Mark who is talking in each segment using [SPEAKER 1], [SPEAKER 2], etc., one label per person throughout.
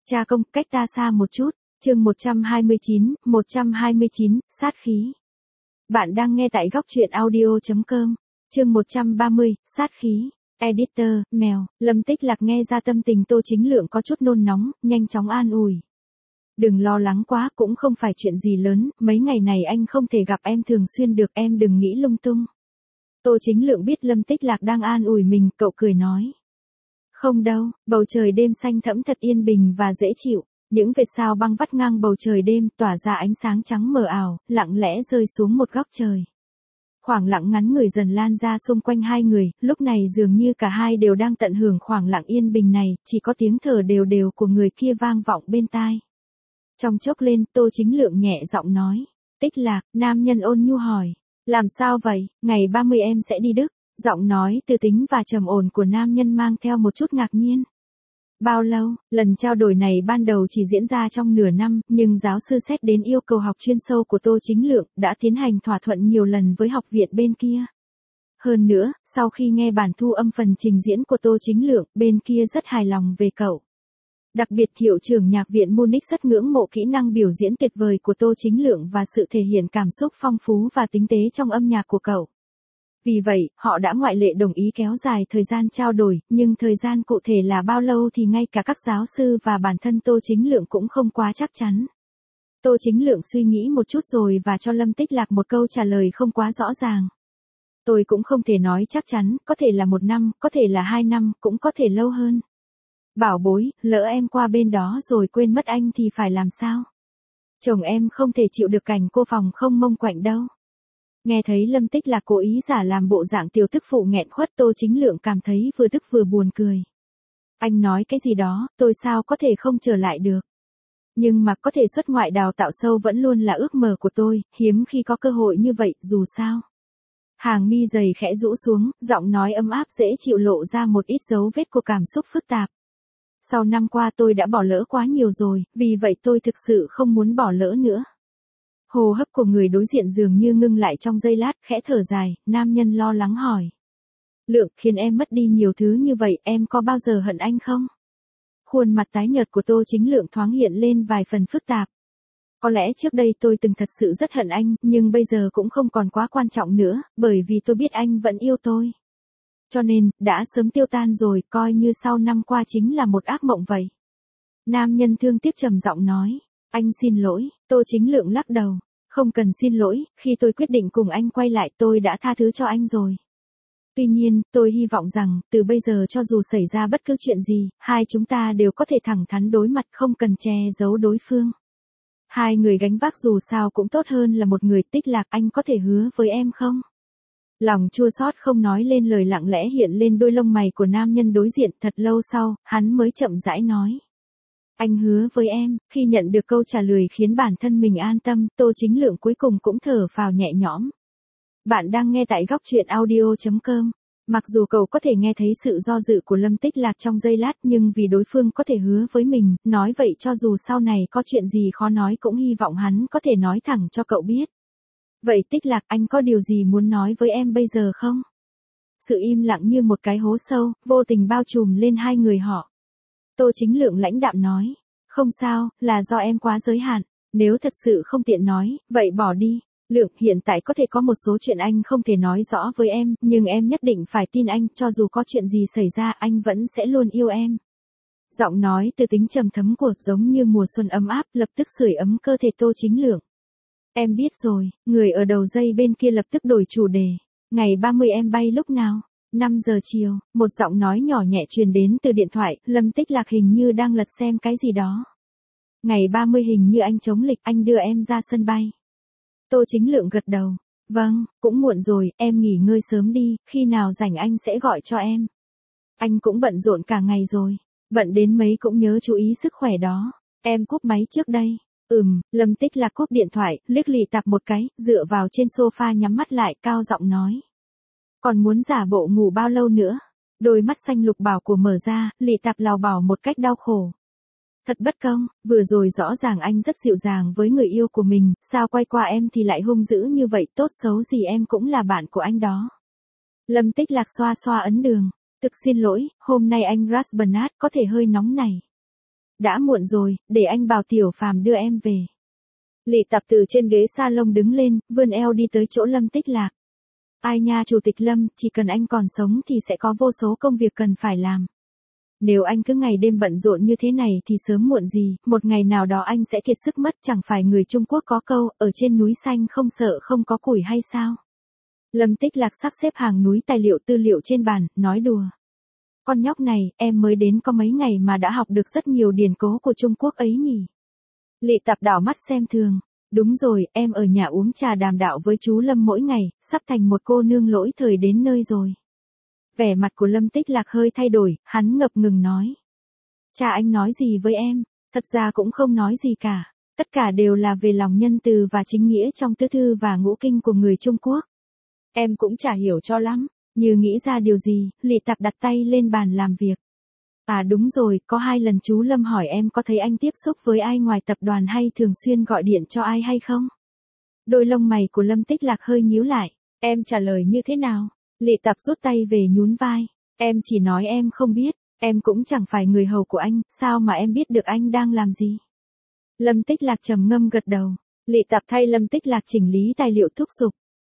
[SPEAKER 1] Cha công, cách ta xa một chút. Chương 129, sát khí. Bạn đang nghe tại góc truyện audio.com. Chương 130, sát khí. Editor, mèo. Lâm Tích Lạc nghe ra tâm tình Tô Chính Lượng có chút nôn nóng, nhanh chóng an ủi. Đừng lo lắng quá, cũng không phải chuyện gì lớn, mấy ngày này anh không thể gặp em thường xuyên được, em đừng nghĩ lung tung. Tô Chính Lượng biết Lâm Tích Lạc đang an ủi mình, cậu cười nói. Không đâu, bầu trời đêm xanh thẫm thật yên bình và dễ chịu. Những vệt sao băng vắt ngang bầu trời đêm tỏa ra ánh sáng trắng mờ ảo, lặng lẽ rơi xuống một góc trời. Khoảng lặng ngắn ngủi dần lan ra xung quanh hai người, lúc này dường như cả hai đều đang tận hưởng khoảng lặng yên bình này, chỉ có tiếng thở đều đều của người kia vang vọng bên tai. Trong chốc lên, Tô Chính Lượng nhẹ giọng nói. Tích Lạc, nam nhân ôn nhu hỏi. Làm sao vậy, ngày 30 em sẽ đi Đức? Giọng nói từ tính và trầm ổn của nam nhân mang theo một chút ngạc nhiên. Bao lâu? Lần trao đổi này ban đầu chỉ diễn ra trong nửa năm, nhưng giáo sư xét đến yêu cầu học chuyên sâu của Tô Chính Lượng, đã tiến hành thỏa thuận nhiều lần với học viện bên kia. Hơn nữa, sau khi nghe bản thu âm phần trình diễn của Tô Chính Lượng, bên kia rất hài lòng về cậu. Đặc biệt hiệu trưởng nhạc viện Munich rất ngưỡng mộ kỹ năng biểu diễn tuyệt vời của Tô Chính Lượng và sự thể hiện cảm xúc phong phú và tinh tế trong âm nhạc của cậu. Vì vậy, họ đã ngoại lệ đồng ý kéo dài thời gian trao đổi, nhưng thời gian cụ thể là bao lâu thì ngay cả các giáo sư và bản thân Tô Chính Lượng cũng không quá chắc chắn. Tô Chính Lượng suy nghĩ một chút rồi và cho Lâm Tích Lạc một câu trả lời không quá rõ ràng. Tôi cũng không thể nói chắc chắn, có thể là 1 năm, có thể là 2 năm, cũng có thể lâu hơn. Bảo bối, lỡ em qua bên đó rồi quên mất anh thì phải làm sao? Chồng em không thể chịu được cảnh cô phòng không mông quạnh đâu. Nghe thấy Lâm Tích Lạc cố ý giả làm bộ dạng tiểu tức phụ nghẹn khuất, Tô Chính Lượng cảm thấy vừa tức vừa buồn cười. Anh nói cái gì đó, tôi sao có thể không trở lại được. Nhưng mà có thể xuất ngoại đào tạo sâu vẫn luôn là ước mơ của tôi, hiếm khi có cơ hội như vậy, dù sao. Hàng mi dày khẽ rũ xuống, giọng nói ấm áp dễ chịu lộ ra một ít dấu vết của cảm xúc phức tạp. Sau năm qua tôi đã bỏ lỡ quá nhiều rồi, vì vậy tôi thực sự không muốn bỏ lỡ nữa. Hô hấp của người đối diện dường như ngưng lại trong giây lát, khẽ thở dài, nam nhân lo lắng hỏi. Lượng, khiến em mất đi nhiều thứ như vậy, em có bao giờ hận anh không? Khuôn mặt tái nhợt của Tô Chính Lượng thoáng hiện lên vài phần phức tạp. Có lẽ trước đây tôi từng thật sự rất hận anh, nhưng bây giờ cũng không còn quá quan trọng nữa, bởi vì tôi biết anh vẫn yêu tôi. Cho nên, đã sớm tiêu tan rồi, coi như sau năm qua chính là một ác mộng vậy. Nam nhân thương tiếc trầm giọng nói. Anh xin lỗi, Tô Chính Lượng lắc đầu. Không cần xin lỗi, khi tôi quyết định cùng anh quay lại tôi đã tha thứ cho anh rồi. Tuy nhiên, tôi hy vọng rằng, từ bây giờ cho dù xảy ra bất cứ chuyện gì, hai chúng ta đều có thể thẳng thắn đối mặt, không cần che giấu đối phương. Hai người gánh vác dù sao cũng tốt hơn là một người. Tích Lạc, anh có thể hứa với em không? Lòng chua xót không nói lên lời lặng lẽ hiện lên đôi lông mày của nam nhân đối diện. Thật lâu sau, hắn mới chậm rãi nói. Anh hứa với em. Khi nhận được câu trả lời khiến bản thân mình an tâm, Tô Chính Lượng cuối cùng cũng thở phào nhẹ nhõm. Bạn đang nghe tại góc truyện audio.com. Mặc dù cậu có thể nghe thấy sự do dự của Lâm Tích Lạc trong giây lát, nhưng vì đối phương có thể hứa với mình, nói vậy cho dù sau này có chuyện gì khó nói cũng hy vọng hắn có thể nói thẳng cho cậu biết. Vậy Tích Lạc, anh có điều gì muốn nói với em bây giờ không? Sự im lặng như một cái hố sâu, vô tình bao trùm lên hai người họ. Tô Chính Lượng lãnh đạm nói. Không sao, là do em quá giới hạn. Nếu thật sự không tiện nói, vậy bỏ đi. Lượng, hiện tại có thể có một số chuyện anh không thể nói rõ với em, nhưng em nhất định phải tin anh, cho dù có chuyện gì xảy ra anh vẫn sẽ luôn yêu em. Giọng nói từ tính trầm thấm của giống như mùa xuân ấm áp, lập tức sưởi ấm cơ thể Tô Chính Lượng. Em biết rồi, người ở đầu dây bên kia lập tức đổi chủ đề. Ngày 30 em bay lúc nào? 5 giờ chiều, một giọng nói nhỏ nhẹ truyền đến từ điện thoại. Lâm Tích Lạc hình như đang lật xem cái gì đó. Ngày 30 hình như anh chống lịch, anh đưa em ra sân bay. Tô Chính Lượng gật đầu. Vâng, cũng muộn rồi, em nghỉ ngơi sớm đi, khi nào rảnh anh sẽ gọi cho em. Anh cũng bận rộn cả ngày rồi. Bận đến mấy cũng nhớ chú ý sức khỏe đó. Em cúp máy trước đây. Lâm Tích Lạc cúp điện thoại, liếc lì tạp một cái, dựa vào trên sofa nhắm mắt lại, cao giọng nói. Còn muốn giả bộ ngủ bao lâu nữa? Đôi mắt xanh lục bảo của mở ra, lì tạp lào bảo một cách đau khổ. Thật bất công, vừa rồi rõ ràng anh rất dịu dàng với người yêu của mình, sao quay qua em thì lại hung dữ như vậy, tốt xấu gì em cũng là bạn của anh đó. Lâm Tích Lạc xoa xoa ấn đường. Thực xin lỗi, hôm nay anh Ras Bernard có thể hơi nóng này. Đã muộn rồi, để anh bảo Tiểu Phàm đưa em về. Lệ Tập từ trên ghế salon đứng lên, vươn eo đi tới chỗ Lâm Tích Lạc. Ai nha Chủ tịch Lâm, chỉ cần anh còn sống thì sẽ có vô số công việc cần phải làm. Nếu anh cứ ngày đêm bận rộn như thế này thì sớm muộn gì, một ngày nào đó anh sẽ kiệt sức mất, chẳng phải người Trung Quốc có câu, ở trên núi xanh không sợ không có củi hay sao? Lâm Tích Lạc sắp xếp hàng núi tài liệu tư liệu trên bàn, nói đùa. Con nhóc này, em mới đến có mấy ngày mà đã học được rất nhiều điển cố của Trung Quốc ấy nhỉ? Lệ Tập đảo mắt xem thường. Đúng rồi, em ở nhà uống trà đàm đạo với chú Lâm mỗi ngày, sắp thành một cô nương lỗi thời đến nơi rồi. Vẻ mặt của Lâm Tích Lạc hơi thay đổi, hắn ngập ngừng nói. Cha anh nói gì với em? Thật ra cũng không nói gì cả. Tất cả đều là về lòng nhân từ và chính nghĩa trong tứ thư và ngũ kinh của người Trung Quốc. Em cũng chả hiểu cho lắm. Như nghĩ ra điều gì, Lệ Tập đặt tay lên bàn làm việc. À đúng rồi, có 2 lần chú Lâm hỏi em có thấy anh tiếp xúc với ai ngoài tập đoàn hay thường xuyên gọi điện cho ai hay không? Đôi lông mày của Lâm Tích Lạc hơi nhíu lại. Em trả lời như thế nào? Lệ Tập rút tay về nhún vai. Em chỉ nói em không biết, em cũng chẳng phải người hầu của anh, sao mà em biết được anh đang làm gì? Lâm Tích Lạc trầm ngâm gật đầu. Lệ Tập thay Lâm Tích Lạc chỉnh lý tài liệu thúc giục.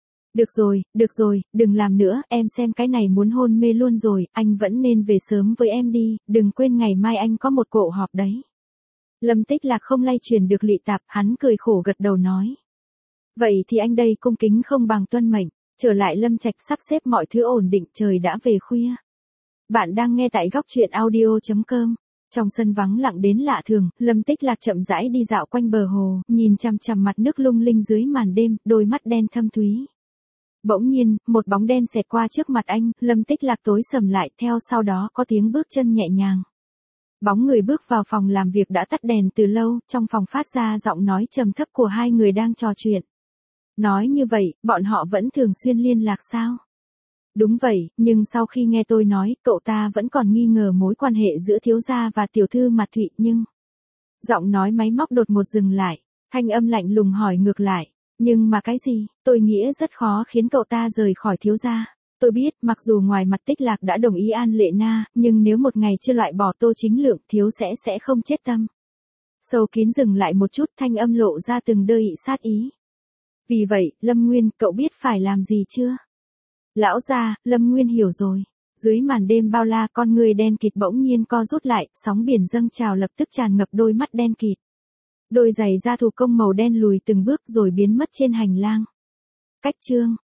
[SPEAKER 1] Được rồi, đừng làm nữa, em xem cái này muốn hôn mê luôn rồi, anh vẫn nên về sớm với em đi, đừng quên ngày mai anh có một cuộc họp đấy. Lâm Tích Lạc không lay chuyển được Lệ Tập, hắn cười khổ gật đầu nói. Vậy thì anh đây cung kính không bằng tuân mệnh, trở lại Lâm Trạch sắp xếp mọi thứ ổn định, trời đã về khuya. Bạn đang nghe tại góc truyện audio.com. Trong sân vắng lặng đến lạ thường, Lâm Tích Lạc chậm rãi đi dạo quanh bờ hồ, nhìn chằm chằm mặt nước lung linh dưới màn đêm, đôi mắt đen thâm thúy. Bỗng nhiên, một bóng đen xẹt qua trước mặt anh, Lâm Tích Lạc tối sầm lại, theo sau đó có tiếng bước chân nhẹ nhàng. Bóng người bước vào phòng làm việc đã tắt đèn từ lâu, trong phòng phát ra giọng nói trầm thấp của 2 người đang trò chuyện. Nói như vậy, bọn họ vẫn thường xuyên liên lạc sao? Đúng vậy, nhưng sau khi nghe tôi nói, cậu ta vẫn còn nghi ngờ mối quan hệ giữa thiếu gia và tiểu thư Mạt Thụy nhưng... Giọng nói máy móc đột ngột dừng lại, thanh âm lạnh lùng hỏi ngược lại. Nhưng mà cái gì, tôi nghĩ rất khó khiến cậu ta rời khỏi thiếu gia. Tôi biết, mặc dù ngoài mặt Tích Lạc đã đồng ý An Lệ Na, nhưng nếu một ngày chưa loại bỏ Tô Chính Lượng, thiếu sẽ không chết tâm. Sâu Kín dừng lại một chút, thanh âm lộ ra từng đơ ị sát ý. Vì vậy, Lâm Nguyên, cậu biết phải làm gì chưa? Lão gia, Lâm Nguyên hiểu rồi. Dưới màn đêm bao la, con người đen kịt bỗng nhiên co rút lại, sóng biển dâng trào lập tức tràn ngập đôi mắt đen kịt. Đôi giày da thủ công màu đen lùi từng bước rồi biến mất trên hành lang. Cách chương